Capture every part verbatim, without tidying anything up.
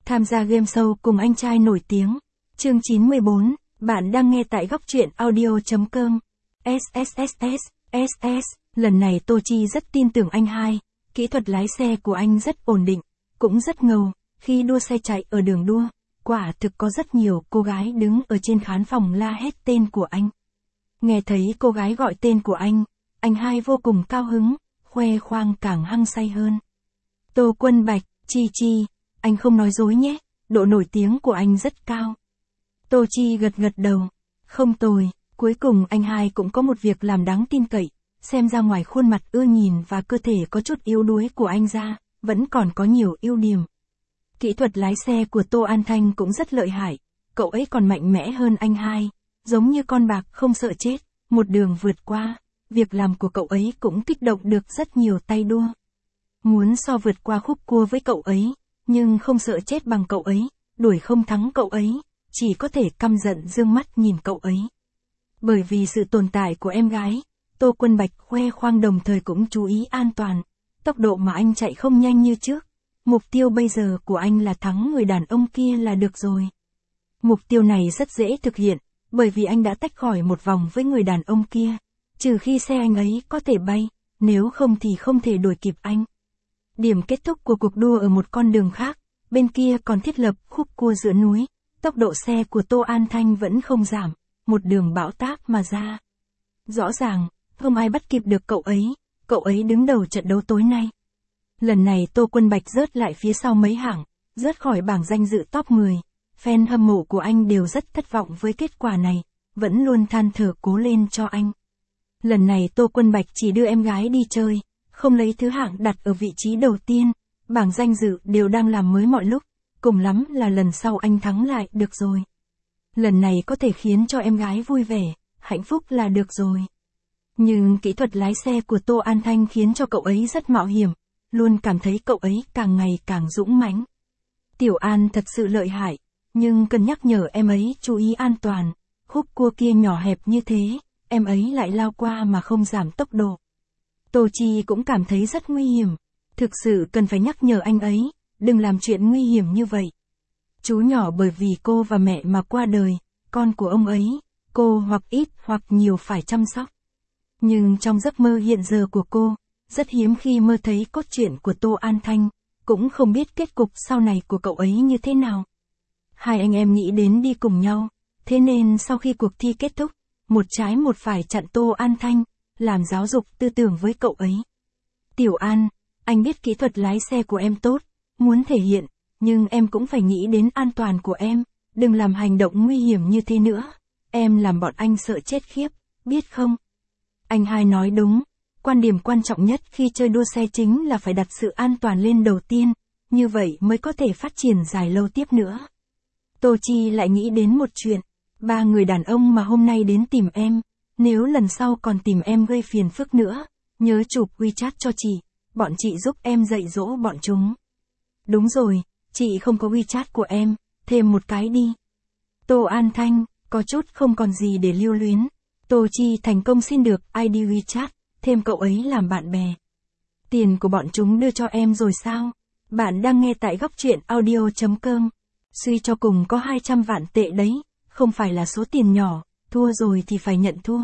Tham gia game show cùng anh trai nổi tiếng. Chương chín mươi bốn, bạn đang nghe tại góc truyện audio chấm com. ét ét ét, lần này Tô Chi rất tin tưởng anh hai, kỹ thuật lái xe của anh rất ổn định, cũng rất ngầu, khi đua xe chạy ở đường đua, quả thực có rất nhiều cô gái đứng ở trên khán phòng la hét tên của anh. Nghe thấy cô gái gọi tên của anh, anh hai vô cùng cao hứng, khoe khoang càng hăng say hơn. Tô Quân Bạch, Chi Chi, anh không nói dối nhé, độ nổi tiếng của anh rất cao. Tô Chi gật gật đầu, không tồi, cuối cùng anh hai cũng có một việc làm đáng tin cậy, xem ra ngoài khuôn mặt ưa nhìn và cơ thể có chút yếu đuối của anh ra, vẫn còn có nhiều ưu điểm. Kỹ thuật lái xe của Tô An Thanh cũng rất lợi hại, cậu ấy còn mạnh mẽ hơn anh hai, giống như con bạc không sợ chết, một đường vượt qua, việc làm của cậu ấy cũng kích động được rất nhiều tay đua. Muốn so vượt qua khúc cua với cậu ấy, nhưng không sợ chết bằng cậu ấy, đuổi không thắng cậu ấy, chỉ có thể căm giận dương mắt nhìn cậu ấy. Bởi vì sự tồn tại của em gái, Tô Quân Bạch khoe khoang đồng thời cũng chú ý an toàn, tốc độ mà anh chạy không nhanh như trước. Mục tiêu bây giờ của anh là thắng người đàn ông kia là được rồi. Mục tiêu này rất dễ thực hiện, bởi vì anh đã tách khỏi một vòng với người đàn ông kia, trừ khi xe anh ấy có thể bay, nếu không thì không thể đuổi kịp anh. Điểm kết thúc của cuộc đua ở một con đường khác, bên kia còn thiết lập khúc cua giữa núi, tốc độ xe của Tô An Thanh vẫn không giảm, một đường bão táp mà ra. Rõ ràng, không ai bắt kịp được cậu ấy, cậu ấy đứng đầu trận đấu tối nay. Lần này Tô Quân Bạch rớt lại phía sau mấy hạng, rớt khỏi bảng danh dự top mười, fan hâm mộ của anh đều rất thất vọng với kết quả này, vẫn luôn than thở cố lên cho anh. Lần này Tô Quân Bạch chỉ đưa em gái đi chơi, không lấy thứ hạng đặt ở vị trí đầu tiên, bảng danh dự đều đang làm mới mọi lúc, cùng lắm là lần sau anh thắng lại được rồi. Lần này có thể khiến cho em gái vui vẻ, hạnh phúc là được rồi. Nhưng kỹ thuật lái xe của Tô An Thanh khiến cho cậu ấy rất mạo hiểm, luôn cảm thấy cậu ấy càng ngày càng dũng mãnh. Tiểu An thật sự lợi hại, nhưng cần nhắc nhở em ấy chú ý an toàn, khúc cua kia nhỏ hẹp như thế, em ấy lại lao qua mà không giảm tốc độ. Tô Chi cũng cảm thấy rất nguy hiểm, thực sự cần phải nhắc nhở anh ấy, đừng làm chuyện nguy hiểm như vậy. Chú nhỏ bởi vì cô và mẹ mà qua đời, con của ông ấy, cô hoặc ít hoặc nhiều phải chăm sóc. Nhưng trong giấc mơ hiện giờ của cô, rất hiếm khi mơ thấy cốt truyện của Tô An Thanh, cũng không biết kết cục sau này của cậu ấy như thế nào. Hai anh em nghĩ đến đi cùng nhau, thế nên sau khi cuộc thi kết thúc, một trái một phải chặn Tô An Thanh, làm giáo dục tư tưởng với cậu ấy. Tiểu An, anh biết kỹ thuật lái xe của em tốt, muốn thể hiện, nhưng em cũng phải nghĩ đến an toàn của em, đừng làm hành động nguy hiểm như thế nữa, em làm bọn anh sợ chết khiếp, biết không? Anh hai nói đúng, quan điểm quan trọng nhất khi chơi đua xe chính là phải đặt sự an toàn lên đầu tiên, như vậy mới có thể phát triển dài lâu tiếp nữa. Tô Chi lại nghĩ đến một chuyện, ba người đàn ông mà hôm nay đến tìm em, nếu lần sau còn tìm em gây phiền phức nữa, nhớ chụp WeChat cho chị, bọn chị giúp em dạy dỗ bọn chúng. Đúng rồi, chị không có WeChat của em, thêm một cái đi. Tô An Thanh, có chút không còn gì để lưu luyến. Tô Chi thành công xin được i đê WeChat, thêm cậu ấy làm bạn bè. Tiền của bọn chúng đưa cho em rồi sao? Bạn đang nghe tại góc truyện audio chấm com. Suy cho cùng có hai trăm vạn tệ đấy, không phải là số tiền nhỏ, thua rồi thì phải nhận thua.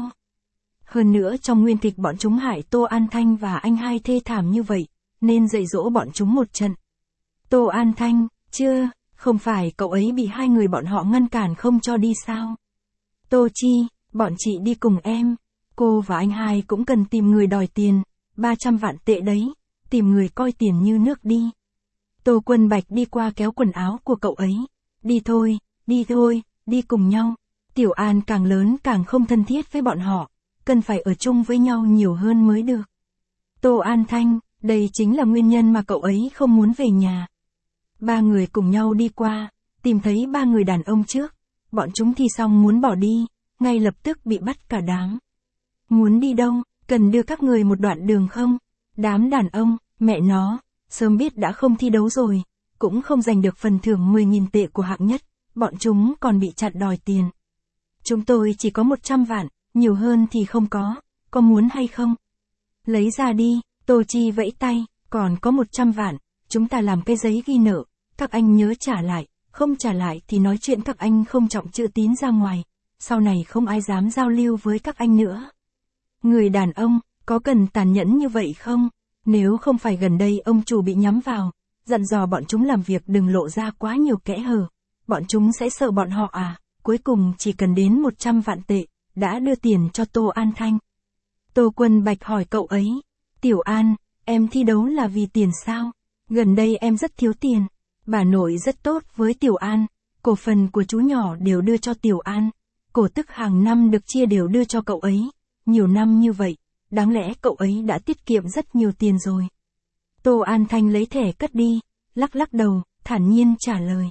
Hơn nữa trong nguyên kịch bọn chúng hại Tô An Thanh và anh hai thê thảm như vậy, nên dạy dỗ bọn chúng một trận. Tô An Thanh, chưa, không phải cậu ấy bị hai người bọn họ ngăn cản không cho đi sao? Tô Chi, bọn chị đi cùng em, cô và anh hai cũng cần tìm người đòi tiền, ba trăm vạn tệ đấy, tìm người coi tiền như nước đi. Tô Quân Bạch đi qua kéo quần áo của cậu ấy, đi thôi, đi thôi, đi cùng nhau. Tiểu An càng lớn càng không thân thiết với bọn họ, cần phải ở chung với nhau nhiều hơn mới được. Tô An Thanh, đây chính là nguyên nhân mà cậu ấy không muốn về nhà. Ba người cùng nhau đi qua, tìm thấy ba người đàn ông trước, bọn chúng thi xong muốn bỏ đi, ngay lập tức bị bắt cả đám. Muốn đi đâu, cần đưa các người một đoạn đường không? Đám đàn ông, mẹ nó, sớm biết đã không thi đấu rồi, cũng không giành được phần thưởng mười nghìn tệ của hạng nhất, bọn chúng còn bị chặn đòi tiền. Chúng tôi chỉ có một trăm vạn, nhiều hơn thì không có, có muốn hay không? Lấy ra đi, Tô Chi vẫy tay, còn có một trăm vạn, chúng ta làm cái giấy ghi nợ, Các anh nhớ trả lại, không trả lại thì nói chuyện các anh không trọng chữ tín ra ngoài, sau này không ai dám giao lưu với các anh nữa. Người đàn ông, có cần tàn nhẫn như vậy không? Nếu không phải gần đây ông chủ bị nhắm vào, dặn dò bọn chúng làm việc đừng lộ ra quá nhiều kẽ hở, bọn chúng sẽ sợ bọn họ à, cuối cùng chỉ cần đến một trăm vạn tệ, đã đưa tiền cho Tô An Thanh. Tô Quân Bạch hỏi cậu ấy, Tiểu An, em thi đấu là vì tiền sao? Gần đây em rất thiếu tiền. Bà nội rất tốt với Tiểu An, cổ phần của chú nhỏ đều đưa cho Tiểu An, cổ tức hàng năm được chia đều đưa cho cậu ấy, nhiều năm như vậy, đáng lẽ cậu ấy đã tiết kiệm rất nhiều tiền rồi. Tô An Thanh lấy thẻ cất đi, lắc lắc đầu, thản nhiên trả lời.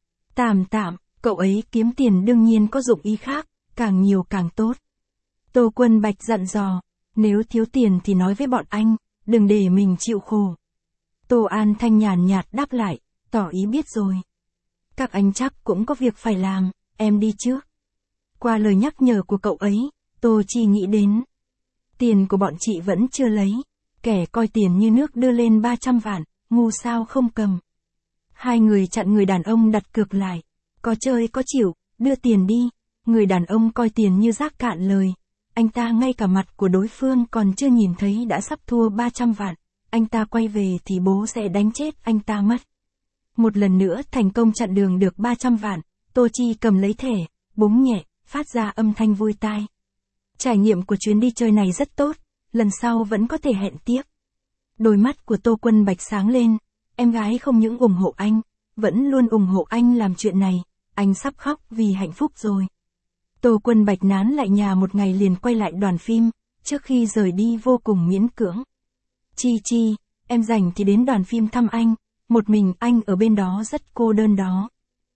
Tạm tạm, cậu ấy kiếm tiền đương nhiên có dụng ý khác, càng nhiều càng tốt. Tô Quân Bạch dặn dò, nếu thiếu tiền thì nói với bọn anh, đừng để mình chịu khổ. Tô An Thanh nhàn nhạt đáp lại, tỏ ý biết rồi. Các anh chắc cũng có việc phải làm, em đi trước. Qua lời nhắc nhở của cậu ấy, Tô Chi nghĩ đến. Tiền của bọn chị vẫn chưa lấy, kẻ coi tiền như nước đưa lên ba trăm vạn, ngu sao không cầm. Hai người chặn người đàn ông đặt cược lại, có chơi có chịu, đưa tiền đi. Người đàn ông coi tiền như rác cạn lời, anh ta ngay cả mặt của đối phương còn chưa nhìn thấy đã sắp thua ba trăm vạn, anh ta quay về thì bố sẽ đánh chết anh ta mất. Một lần nữa thành công chặn đường được ba trăm vạn, Tô Chi cầm lấy thẻ, búng nhẹ, phát ra âm thanh vui tai. Trải nghiệm của chuyến đi chơi này rất tốt, lần sau vẫn có thể hẹn tiếp. Đôi mắt của Tô Quân Bạch sáng lên, em gái không những ủng hộ anh, vẫn luôn ủng hộ anh làm chuyện này, anh sắp khóc vì hạnh phúc rồi. Tô Quân Bạch nán lại nhà một ngày liền quay lại đoàn phim, trước khi rời đi vô cùng miễn cưỡng. Chi Chi, em rảnh thì đến đoàn phim thăm anh, một mình anh ở bên đó rất cô đơn đó.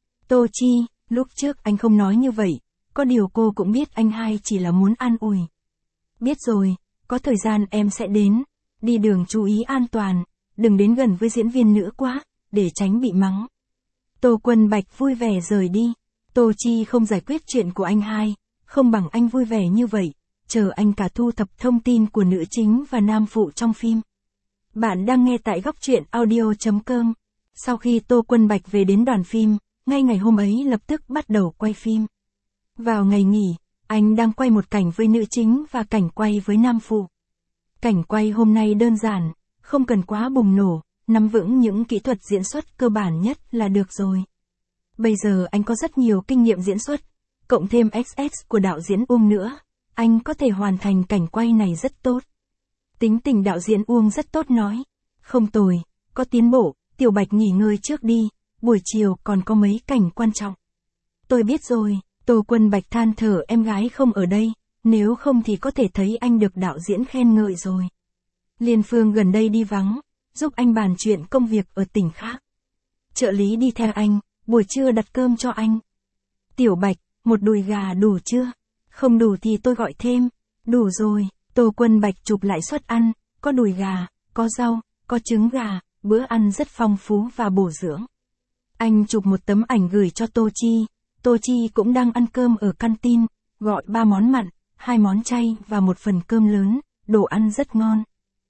Tô Chi, lúc trước anh không nói như vậy, có điều cô cũng biết anh hai chỉ là muốn an ủi. Biết rồi, có thời gian em sẽ đến, đi đường chú ý an toàn, đừng đến gần với diễn viên nữa quá, để tránh bị mắng. Tô Quân Bạch vui vẻ rời đi, Tô Chi không giải quyết chuyện của anh hai, không bằng anh vui vẻ như vậy, chờ anh cả thu thập thông tin của nữ chính và nam phụ trong phim. Bạn đang nghe tại góc truyện audio chấm com. Sau khi Tô Quân Bạch về đến đoàn phim, ngay ngày hôm ấy lập tức bắt đầu quay phim. Vào ngày nghỉ, anh đang quay một cảnh với nữ chính và cảnh quay với nam phụ. Cảnh quay hôm nay đơn giản, không cần quá bùng nổ, nắm vững những kỹ thuật diễn xuất cơ bản nhất là được rồi. Bây giờ anh có rất nhiều kinh nghiệm diễn xuất, cộng thêm ích ét của đạo diễn Uông nữa, anh có thể hoàn thành cảnh quay này rất tốt. Tính tình đạo diễn Uông rất tốt nói, không tồi, có tiến bộ, Tiểu Bạch nghỉ ngơi trước đi, buổi chiều còn có mấy cảnh quan trọng. Tôi biết rồi, Tô Quân Bạch than thở em gái không ở đây, nếu không thì có thể thấy anh được đạo diễn khen ngợi rồi. Liên Phương gần đây đi vắng, giúp anh bàn chuyện công việc ở tỉnh khác. Trợ lý đi theo anh, buổi trưa đặt cơm cho anh. Tiểu Bạch, một đùi gà đủ chưa? Không đủ thì tôi gọi thêm. Đủ rồi, Tô Quân Bạch chụp lại suất ăn, có đùi gà, có rau, có trứng gà, bữa ăn rất phong phú và bổ dưỡng. Anh chụp một tấm ảnh gửi cho Tô Chi, Tô Chi cũng đang ăn cơm ở canteen, gọi ba món mặn, hai món chay và một phần cơm lớn, đồ ăn rất ngon.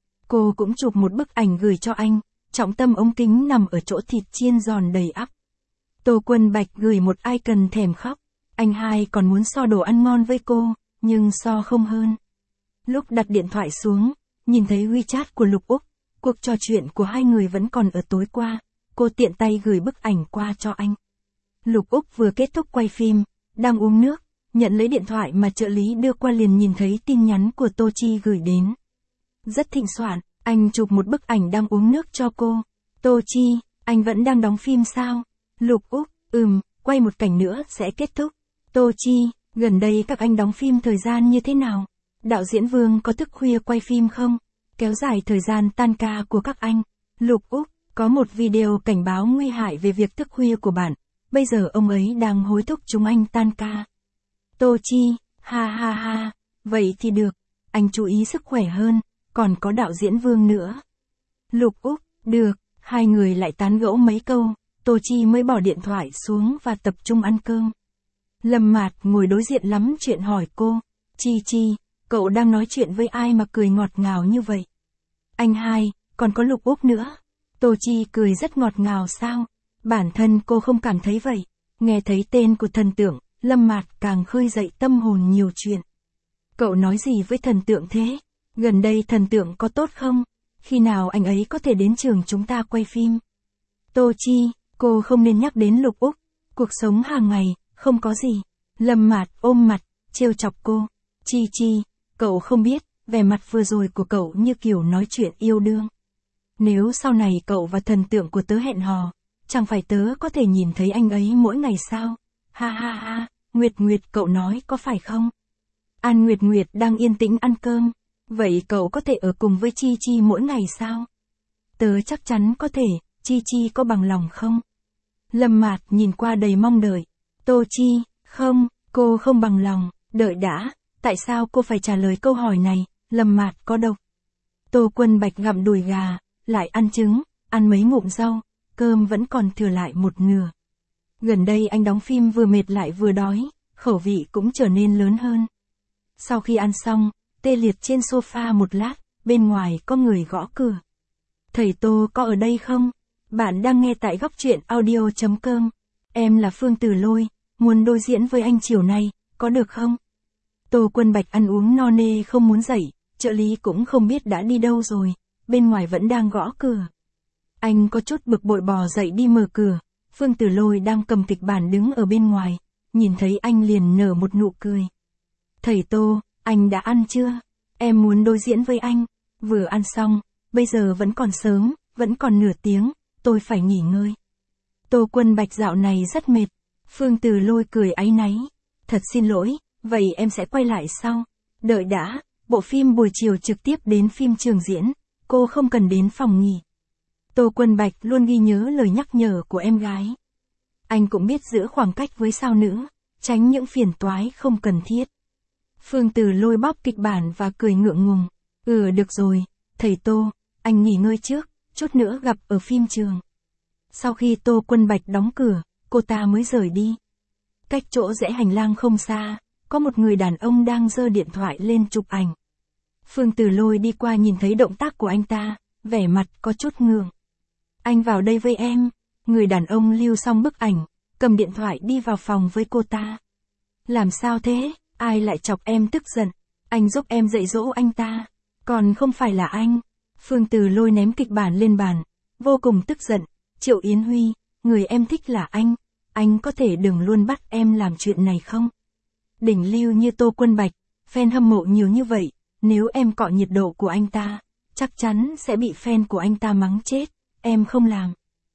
Cô cũng chụp một bức ảnh gửi cho anh, trọng tâm ống kính nằm ở chỗ thịt chiên giòn đầy ắp. Tô Quân Bạch gửi một icon thèm khóc, anh hai còn muốn so đồ ăn ngon với cô, nhưng so không hơn. Lúc đặt điện thoại xuống, nhìn thấy WeChat của Lục Úc, cuộc trò chuyện của hai người vẫn còn ở tối qua, cô tiện tay gửi bức ảnh qua cho anh. Lục Úc vừa kết thúc quay phim, đang uống nước, nhận lấy điện thoại mà trợ lý đưa qua liền nhìn thấy tin nhắn của Tô Chi gửi đến. Rất thịnh soạn, anh chụp một bức ảnh đang uống nước cho cô. Tô Chi, anh vẫn đang đóng phim sao? Lục Úc, ừm, quay một cảnh nữa sẽ kết thúc. Tô Chi, gần đây các anh đóng phim thời gian như thế nào? Đạo diễn Vương có thức khuya quay phim không? Kéo dài thời gian tan ca của các anh. Lục Úc, có một video cảnh báo nguy hại về việc thức khuya của bạn. Bây giờ ông ấy đang hối thúc chúng anh tan ca. Tô Chi, ha ha ha, vậy thì được, anh chú ý sức khỏe hơn, còn có đạo diễn Vương nữa. Lục Úc, được, hai người lại tán gẫu mấy câu, Tô Chi mới bỏ điện thoại xuống và tập trung ăn cơm. Lâm Mạt ngồi đối diện lắm chuyện hỏi cô, Chi Chi, cậu đang nói chuyện với ai mà cười ngọt ngào như vậy? Anh hai, còn có Lục Úc nữa. Tô Chi cười rất ngọt ngào sao? Bản thân cô không cảm thấy vậy. Nghe thấy tên của thần tượng, Lâm Mạt càng khơi dậy tâm hồn nhiều chuyện. Cậu nói gì với thần tượng thế? Gần đây thần tượng có tốt không? Khi nào anh ấy có thể đến trường chúng ta quay phim? Tô Chi, cô không nên nhắc đến Lục Úc. Cuộc sống hàng ngày, không có gì. Lâm Mạt ôm mặt, trêu chọc cô. Chi Chi, cậu không biết, vẻ mặt vừa rồi của cậu như kiểu nói chuyện yêu đương. Nếu sau này cậu và thần tượng của tớ hẹn hò, chẳng phải tớ có thể nhìn thấy anh ấy mỗi ngày sao? Ha ha ha, Nguyệt Nguyệt cậu nói có phải không? An Nguyệt Nguyệt đang yên tĩnh ăn cơm. Vậy cậu có thể ở cùng với Chi Chi mỗi ngày sao? Tớ chắc chắn có thể, Chi Chi có bằng lòng không? Lâm Mạt nhìn qua đầy mong đợi. Tô Chi, không, cô không bằng lòng, đợi đã, tại sao cô phải trả lời câu hỏi này, Lâm Mạt có độc. Tô Quân Bạch gặm đùi gà, lại ăn trứng, ăn mấy ngụm rau, cơm vẫn còn thừa lại một nửa. Gần đây anh đóng phim vừa mệt lại vừa đói, khẩu vị cũng trở nên lớn hơn. Sau khi ăn xong, tê liệt trên sofa một lát, bên ngoài có người gõ cửa. Thầy Tô có ở đây không? Bạn đang nghe tại góc truyện audio chấm com. Em là Phương Tử Lôi, muốn đối diễn với anh chiều nay, có được không? Tô Quân Bạch ăn uống no nê không muốn dậy, trợ lý cũng không biết đã đi đâu rồi, bên ngoài vẫn đang gõ cửa. Anh có chút bực bội bò dậy đi mở cửa, Phương Tử Lôi đang cầm kịch bản đứng ở bên ngoài, nhìn thấy anh liền nở một nụ cười. Thầy Tô, anh đã ăn chưa? Em muốn đối diễn với anh. Vừa ăn xong, bây giờ vẫn còn sớm, vẫn còn nửa tiếng, tôi phải nghỉ ngơi. Tô Quân Bạch dạo này rất mệt. Phương Tử Lôi cười áy náy. Thật xin lỗi, vậy em sẽ quay lại sau. Đợi đã, bộ phim buổi chiều trực tiếp đến phim trường diễn, cô không cần đến phòng nghỉ. Tô Quân Bạch luôn ghi nhớ lời nhắc nhở của em gái. Anh cũng biết giữ khoảng cách với sao nữ, tránh những phiền toái không cần thiết. Phương Tử Lôi bóp kịch bản và cười ngượng ngùng. Ừ được rồi, thầy Tô, anh nghỉ ngơi trước, chút nữa gặp ở phim trường. Sau khi Tô Quân Bạch đóng cửa, cô ta mới rời đi. Cách chỗ rẽ hành lang không xa, có một người đàn ông đang giơ điện thoại lên chụp ảnh. Phương Tử Lôi đi qua nhìn thấy động tác của anh ta, vẻ mặt có chút ngượng. Anh vào đây với em. Người đàn ông lưu xong bức ảnh, cầm điện thoại đi vào phòng với cô ta. Làm sao thế? Ai lại chọc em tức giận? Anh giúp em dạy dỗ anh ta. Còn không phải là anh. Phương Tử Lôi ném kịch bản lên bàn, vô cùng tức giận. Triệu Yến Huy, người em thích là anh. Anh có thể đừng luôn bắt em làm chuyện này không? Đỉnh lưu như Tô Quân Bạch, fan hâm mộ nhiều như vậy, nếu em cọ nhiệt độ của anh ta, chắc chắn sẽ bị fan của anh ta mắng chết. Em không làm.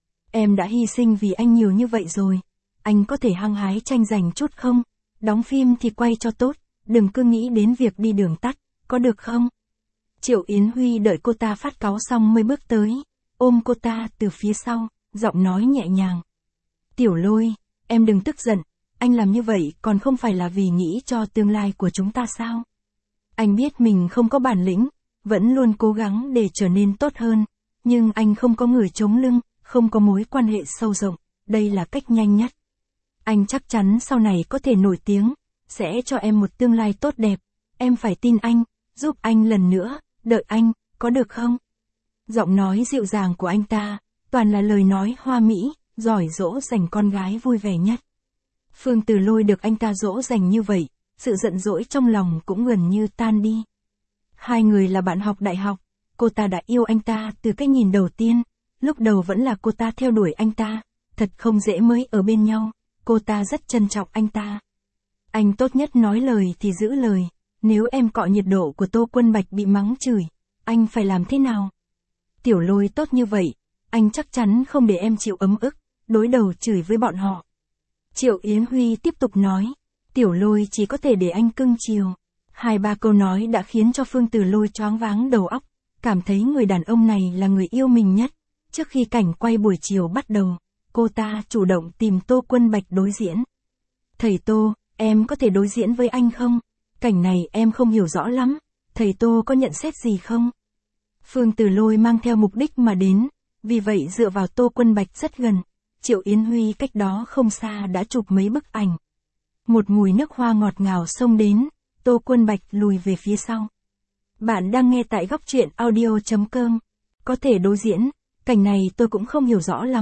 Em đã hy sinh vì anh nhiều như vậy rồi. Anh có thể hăng hái tranh giành chút không? Đóng phim thì quay cho tốt, đừng cứ nghĩ đến việc đi đường tắt, có được không? Triệu Yến Huy đợi cô ta phát cáu xong mới bước tới, ôm cô ta từ phía sau, giọng nói nhẹ nhàng. Tiểu Lôi, em đừng tức giận, anh làm như vậy còn không phải là vì nghĩ cho tương lai của chúng ta sao? Anh biết mình không có bản lĩnh, vẫn luôn cố gắng để trở nên tốt hơn, nhưng anh không có người chống lưng, không có mối quan hệ sâu rộng, đây là cách nhanh nhất. Anh chắc chắn sau này có thể nổi tiếng, sẽ cho em một tương lai tốt đẹp, em phải tin anh, giúp anh lần nữa, đợi anh, có được không? Giọng nói dịu dàng của anh ta, toàn là lời nói hoa mỹ, giỏi dỗ dành con gái vui vẻ nhất. Phương Tử Lôi được anh ta dỗ dành như vậy, sự giận dỗi trong lòng cũng gần như tan đi. Hai người là bạn học đại học, cô ta đã yêu anh ta từ cái nhìn đầu tiên, lúc đầu vẫn là cô ta theo đuổi anh ta, thật không dễ mới ở bên nhau, cô ta rất trân trọng anh ta. Anh tốt nhất nói lời thì giữ lời, nếu em cọ nhiệt độ của Tô Quân Bạch bị mắng chửi, anh phải làm thế nào? Tiểu Lôi tốt như vậy, anh chắc chắn không để em chịu ấm ức, đối đầu chửi với bọn họ. Triệu Yến Huy tiếp tục nói, Tiểu Lôi chỉ có thể để anh cưng chiều. Hai ba câu nói đã khiến cho Phương Tử Lôi choáng váng đầu óc, cảm thấy người đàn ông này là người yêu mình nhất. Trước khi cảnh quay buổi chiều bắt đầu, cô ta chủ động tìm Tô Quân Bạch đối diễn. Thầy Tô, em có thể đối diễn với anh không? Cảnh này em không hiểu rõ lắm, thầy Tô có nhận xét gì không? Phương Tử Lôi mang theo mục đích mà đến, vì vậy dựa vào Tô Quân Bạch rất gần. Triệu Yến Huy cách đó không xa đã chụp mấy bức ảnh. Một mùi nước hoa ngọt ngào xông đến, Tô Quân Bạch lùi về phía sau. Bạn đang nghe tại góc truyện audio chấm com. Có thể đối diễn, cảnh này tôi cũng không hiểu rõ lắm,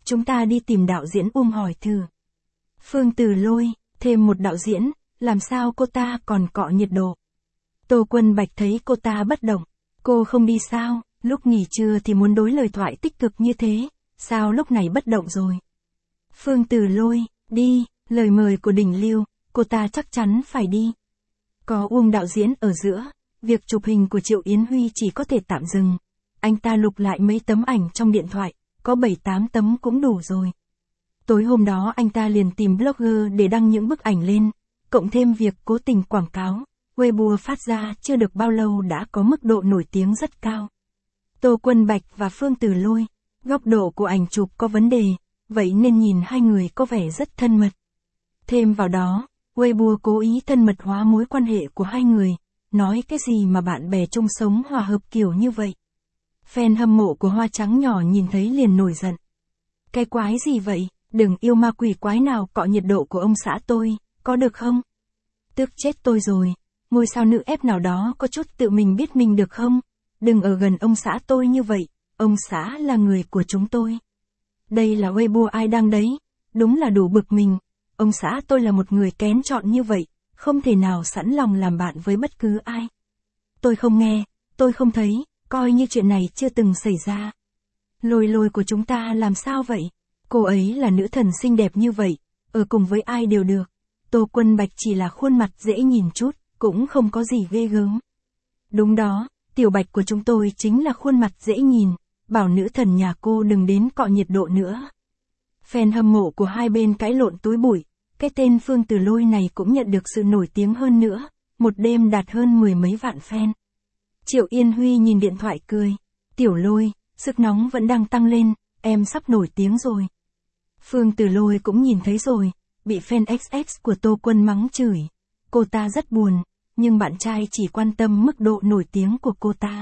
chúng ta đi tìm đạo diễn Uông hỏi thử. Phương Từ Lôi, thêm một đạo diễn, làm sao cô ta còn cọ nhiệt độ? Tô Quân Bạch thấy cô ta bất động. Cô không đi sao, lúc nghỉ trưa thì muốn đối lời thoại tích cực như thế, sao lúc này bất động rồi? Phương Từ Lôi, đi, lời mời của Đình Lưu, cô ta chắc chắn phải đi. Có Uông đạo diễn ở giữa, việc chụp hình của Triệu Yến Huy chỉ có thể tạm dừng. Anh ta lục lại mấy tấm ảnh trong điện thoại, có bảy tám tấm cũng đủ rồi. Tối hôm đó anh ta liền tìm blogger để đăng những bức ảnh lên, cộng thêm việc cố tình quảng cáo, Weibo phát ra chưa được bao lâu đã có mức độ nổi tiếng rất cao. Tô Quân Bạch và Phương Từ Lôi, góc độ của ảnh chụp có vấn đề, vậy nên nhìn hai người có vẻ rất thân mật. Thêm vào đó, Weibo cố ý thân mật hóa mối quan hệ của hai người, nói cái gì mà bạn bè chung sống hòa hợp kiểu như vậy. Fan hâm mộ của Hoa Trắng Nhỏ nhìn thấy liền nổi giận. Cái quái gì vậy, đừng yêu ma quỷ quái nào cọ nhiệt độ của ông xã tôi, có được không? Tức chết tôi rồi, ngôi sao nữ ép nào đó có chút tự mình biết mình được không? Đừng ở gần ông xã tôi như vậy, ông xã là người của chúng tôi. Đây là Weibo ai đăng đấy, đúng là đủ bực mình, ông xã tôi là một người kén chọn như vậy, không thể nào sẵn lòng làm bạn với bất cứ ai. Tôi không nghe, tôi không thấy, coi như chuyện này chưa từng xảy ra. Lôi Lôi của chúng ta làm sao vậy? Cô ấy là nữ thần xinh đẹp như vậy, ở cùng với ai đều được. Tô Quân Bạch chỉ là khuôn mặt dễ nhìn chút, cũng không có gì ghê gớm. Đúng đó, Tiểu Bạch của chúng tôi chính là khuôn mặt dễ nhìn, bảo nữ thần nhà cô đừng đến cọ nhiệt độ nữa. Fan hâm mộ của hai bên cãi lộn túi bụi, cái tên Phương Từ Lôi này cũng nhận được sự nổi tiếng hơn nữa, một đêm đạt hơn mười mấy vạn fan. Triệu Yên Huy nhìn điện thoại cười, Tiểu Lôi, sức nóng vẫn đang tăng lên, em sắp nổi tiếng rồi. Phương Từ Lôi cũng nhìn thấy rồi, bị fan ích ích của Tô Quân mắng chửi. Cô ta rất buồn, nhưng bạn trai chỉ quan tâm mức độ nổi tiếng của cô ta.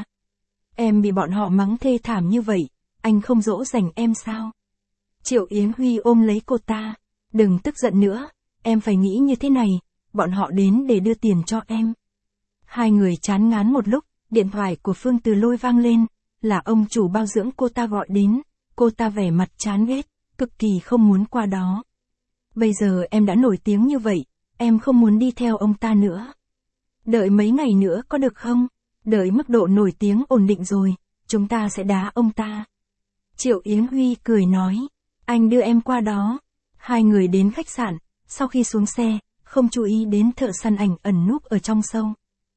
Em bị bọn họ mắng thê thảm như vậy, anh không dỗ dành em sao? Triệu Yến Huy ôm lấy cô ta, đừng tức giận nữa, em phải nghĩ như thế này, bọn họ đến để đưa tiền cho em. Hai người chán ngán một lúc, điện thoại của Phương Từ Lôi vang lên, là ông chủ bao dưỡng cô ta gọi đến, cô ta vẻ mặt chán ghét, cực kỳ không muốn qua đó. Bây giờ em đã nổi tiếng như vậy, em không muốn đi theo ông ta nữa. Đợi mấy ngày nữa có được không? Đợi mức độ nổi tiếng ổn định rồi, chúng ta sẽ đá ông ta. Triệu Yến Huy cười nói, anh đưa em qua đó. Hai người đến khách sạn, sau khi xuống xe, không chú ý đến thợ săn ảnh ẩn núp ở trong sâu.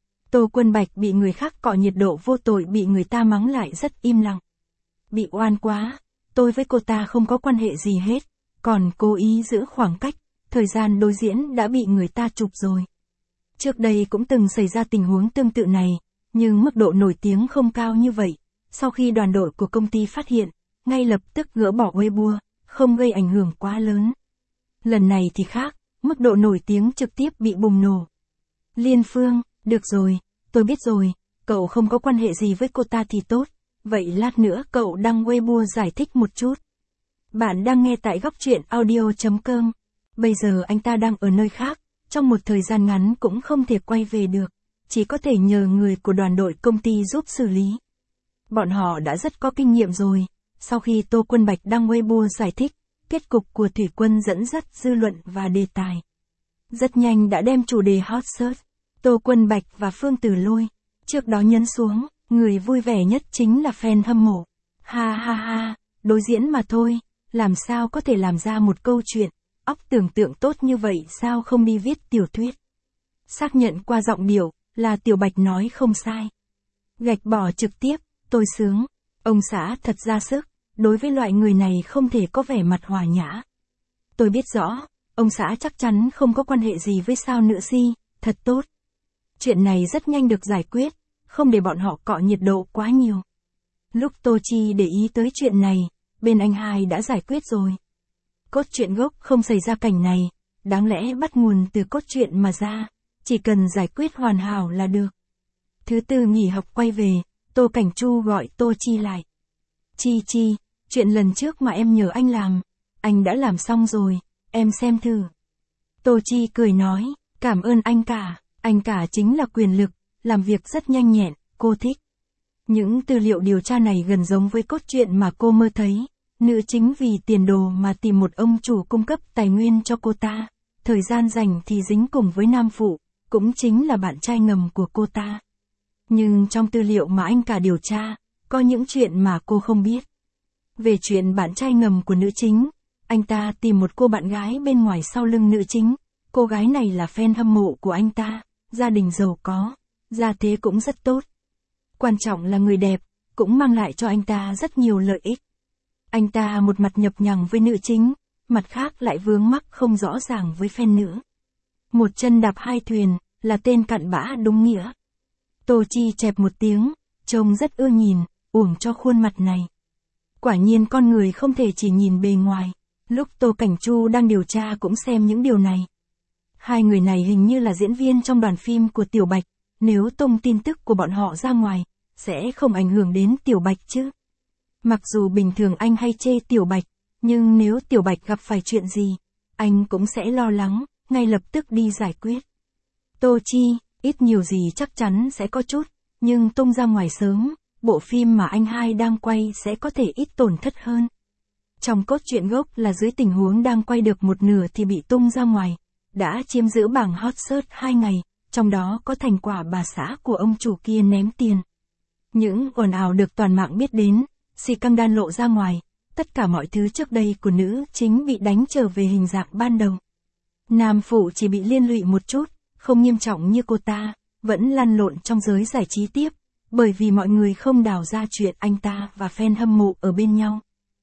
Tô Quân Bạch bị người khác cọ nhiệt độ vô tội bị người ta mắng lại rất im lặng. Bị oan quá, tôi với cô ta không có quan hệ gì hết, còn cố ý giữ khoảng cách, thời gian đối diễn đã bị người ta chụp rồi. Trước đây cũng từng xảy ra tình huống tương tự này, nhưng mức độ nổi tiếng không cao như vậy. Sau khi đoàn đội của công ty phát hiện, ngay lập tức gỡ bỏ Weibo, không gây ảnh hưởng quá lớn. Lần này thì khác, mức độ nổi tiếng trực tiếp bị bùng nổ. Liên Phương, được rồi, tôi biết rồi, cậu không có quan hệ gì với cô ta thì tốt, vậy lát nữa cậu đăng Weibo giải thích một chút. Bạn đang nghe tại góc truyện audio chấm com. Bây giờ anh ta đang ở nơi khác, trong một thời gian ngắn cũng không thể quay về được, chỉ có thể nhờ người của đoàn đội công ty giúp xử lý. Bọn họ đã rất có kinh nghiệm rồi, sau khi Tô Quân Bạch đăng Weibo giải thích, kết cục của Thủy Quân dẫn dắt dư luận và đề tài. Rất nhanh đã đem chủ đề hot search, Tô Quân Bạch và Phương Từ Lôi. Trước đó nhấn xuống, người vui vẻ nhất chính là fan hâm mộ. Ha ha ha, đối diễn mà thôi, làm sao có thể làm ra một câu chuyện, óc tưởng tượng tốt như vậy sao không đi viết tiểu thuyết. Xác nhận qua giọng điệu, là Tiểu Bạch nói không sai. Gạch bỏ trực tiếp, tôi sướng, ông xã thật ra sức, đối với loại người này không thể có vẻ mặt hòa nhã. Tôi biết rõ, ông xã chắc chắn không có quan hệ gì với sao nữ si, thật tốt. Chuyện này rất nhanh được giải quyết, không để bọn họ cọ nhiệt độ quá nhiều. Lúc Tô Chi để ý tới chuyện này, bên anh hai đã giải quyết rồi. Cốt truyện gốc không xảy ra cảnh này, đáng lẽ bắt nguồn từ cốt truyện mà ra, chỉ cần giải quyết hoàn hảo là được. Thứ tư nghỉ học quay về, Tô Cảnh Chu gọi Tô Chi lại. Chi Chi, chuyện lần trước mà em nhờ anh làm, anh đã làm xong rồi, em xem thử. Tô Chi cười nói, cảm ơn anh cả, anh cả chính là quyền lực, làm việc rất nhanh nhẹn, cô thích. Những tư liệu điều tra này gần giống với cốt truyện mà cô mơ thấy, Nữ chính vì tiền đồ mà tìm một ông chủ cung cấp tài nguyên cho cô ta, thời gian rảnh thì dính cùng với nam phụ, cũng chính là bạn trai ngầm của cô ta. Nhưng trong tư liệu mà anh cả điều tra, có những chuyện mà cô không biết. Về chuyện bạn trai ngầm của nữ chính, anh ta tìm một cô bạn gái bên ngoài sau lưng nữ chính, cô gái này là fan hâm mộ của anh ta, gia đình giàu có, gia thế cũng rất tốt. Quan trọng là người đẹp, cũng mang lại cho anh ta rất nhiều lợi ích. Anh ta một mặt nhập nhằng với nữ chính, mặt khác lại vướng mắc không rõ ràng với fan nữ. Một chân đạp hai thuyền, là tên cặn bã đúng nghĩa. Tô Chi chẹp một tiếng, trông rất ưa nhìn, uổng cho khuôn mặt này. Quả nhiên con người không thể chỉ nhìn bề ngoài, lúc Tô Cảnh Chu đang điều tra cũng xem những điều này. Hai người này hình như là diễn viên trong đoàn phim của Tiểu Bạch, nếu tung tin tức của bọn họ ra ngoài, sẽ không ảnh hưởng đến Tiểu Bạch chứ. Mặc dù bình thường anh hay chê Tiểu Bạch, nhưng nếu Tiểu Bạch gặp phải chuyện gì, anh cũng sẽ lo lắng, ngay lập tức đi giải quyết. Tô Chi, ít nhiều gì chắc chắn sẽ có chút, nhưng tung ra ngoài sớm, bộ phim mà anh hai đang quay sẽ có thể ít tổn thất hơn. Trong cốt truyện gốc là dưới tình huống đang quay được một nửa thì bị tung ra ngoài, đã chiếm giữ bảng hot search hai ngày, trong đó có thành quả bà xã của ông chủ kia ném tiền. Những ồn ào được toàn mạng biết đến, xì căng đan lộ ra ngoài, tất cả mọi thứ trước đây của nữ chính bị đánh trở về hình dạng ban đầu. Nam phụ chỉ bị liên lụy một chút, không nghiêm trọng như cô ta, vẫn lăn lộn trong giới giải trí tiếp, bởi vì mọi người không đào ra chuyện anh ta và fan hâm mộ ở bên nhau.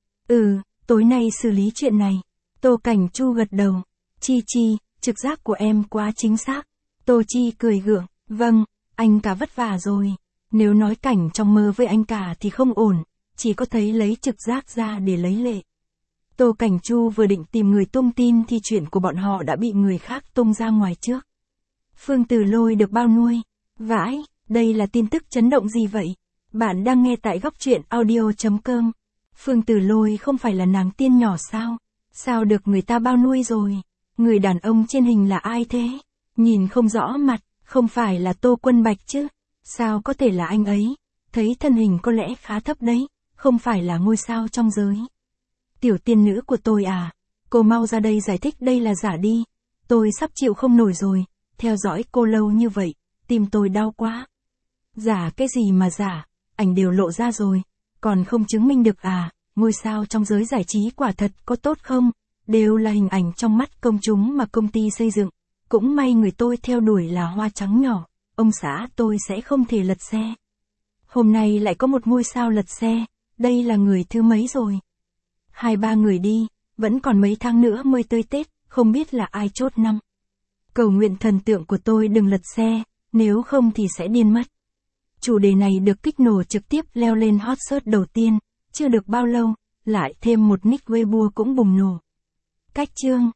Ừ, tối nay xử lý chuyện này. Tô Cảnh Chu gật đầu. Chi Chi, trực giác của em quá chính xác. Tô Chi cười gượng, vâng, anh cả vất vả rồi. Nếu nói cảnh trong mơ với anh cả thì không ổn, chỉ có thấy lấy trực giác ra để lấy lệ. Tô Cảnh Chu vừa định tìm người tung tin thì chuyện của bọn họ đã bị người khác tung ra ngoài trước. Phương Tử Lôi được bao nuôi. Vãi, đây là tin tức chấn động gì vậy? Bạn đang nghe tại góc truyện audio chấm com. Phương Tử Lôi không phải là nàng tiên nhỏ sao? Sao được người ta bao nuôi rồi? Người đàn ông trên hình là ai thế? Nhìn không rõ mặt, không phải là Tô Quân Bạch chứ? Sao có thể là anh ấy? Thấy thân hình có lẽ khá thấp đấy, không phải là ngôi sao trong giới. Tiểu tiên nữ của tôi à? Cô mau ra đây giải thích đây là giả đi. Tôi sắp chịu không nổi rồi, theo dõi cô lâu như vậy, tim tôi đau quá. Giả cái gì mà giả, ảnh đều lộ ra rồi, còn không chứng minh được à? Ngôi sao trong giới giải trí quả thật có tốt không? Đều là hình ảnh trong mắt công chúng mà công ty xây dựng. Cũng may người tôi theo đuổi là hoa trắng nhỏ, ông xã tôi sẽ không thể lật xe. Hôm nay lại có một ngôi sao lật xe, đây là người thứ mấy rồi? Hai ba người đi, vẫn còn mấy tháng nữa mới tới Tết, không biết là ai chốt năm. Cầu nguyện thần tượng của tôi đừng lật xe, nếu không thì sẽ điên mất. Chủ đề này được kích nổ trực tiếp leo lên hot search đầu tiên, chưa được bao lâu, lại thêm một nick Weibo cũng bùng nổ. Cách chương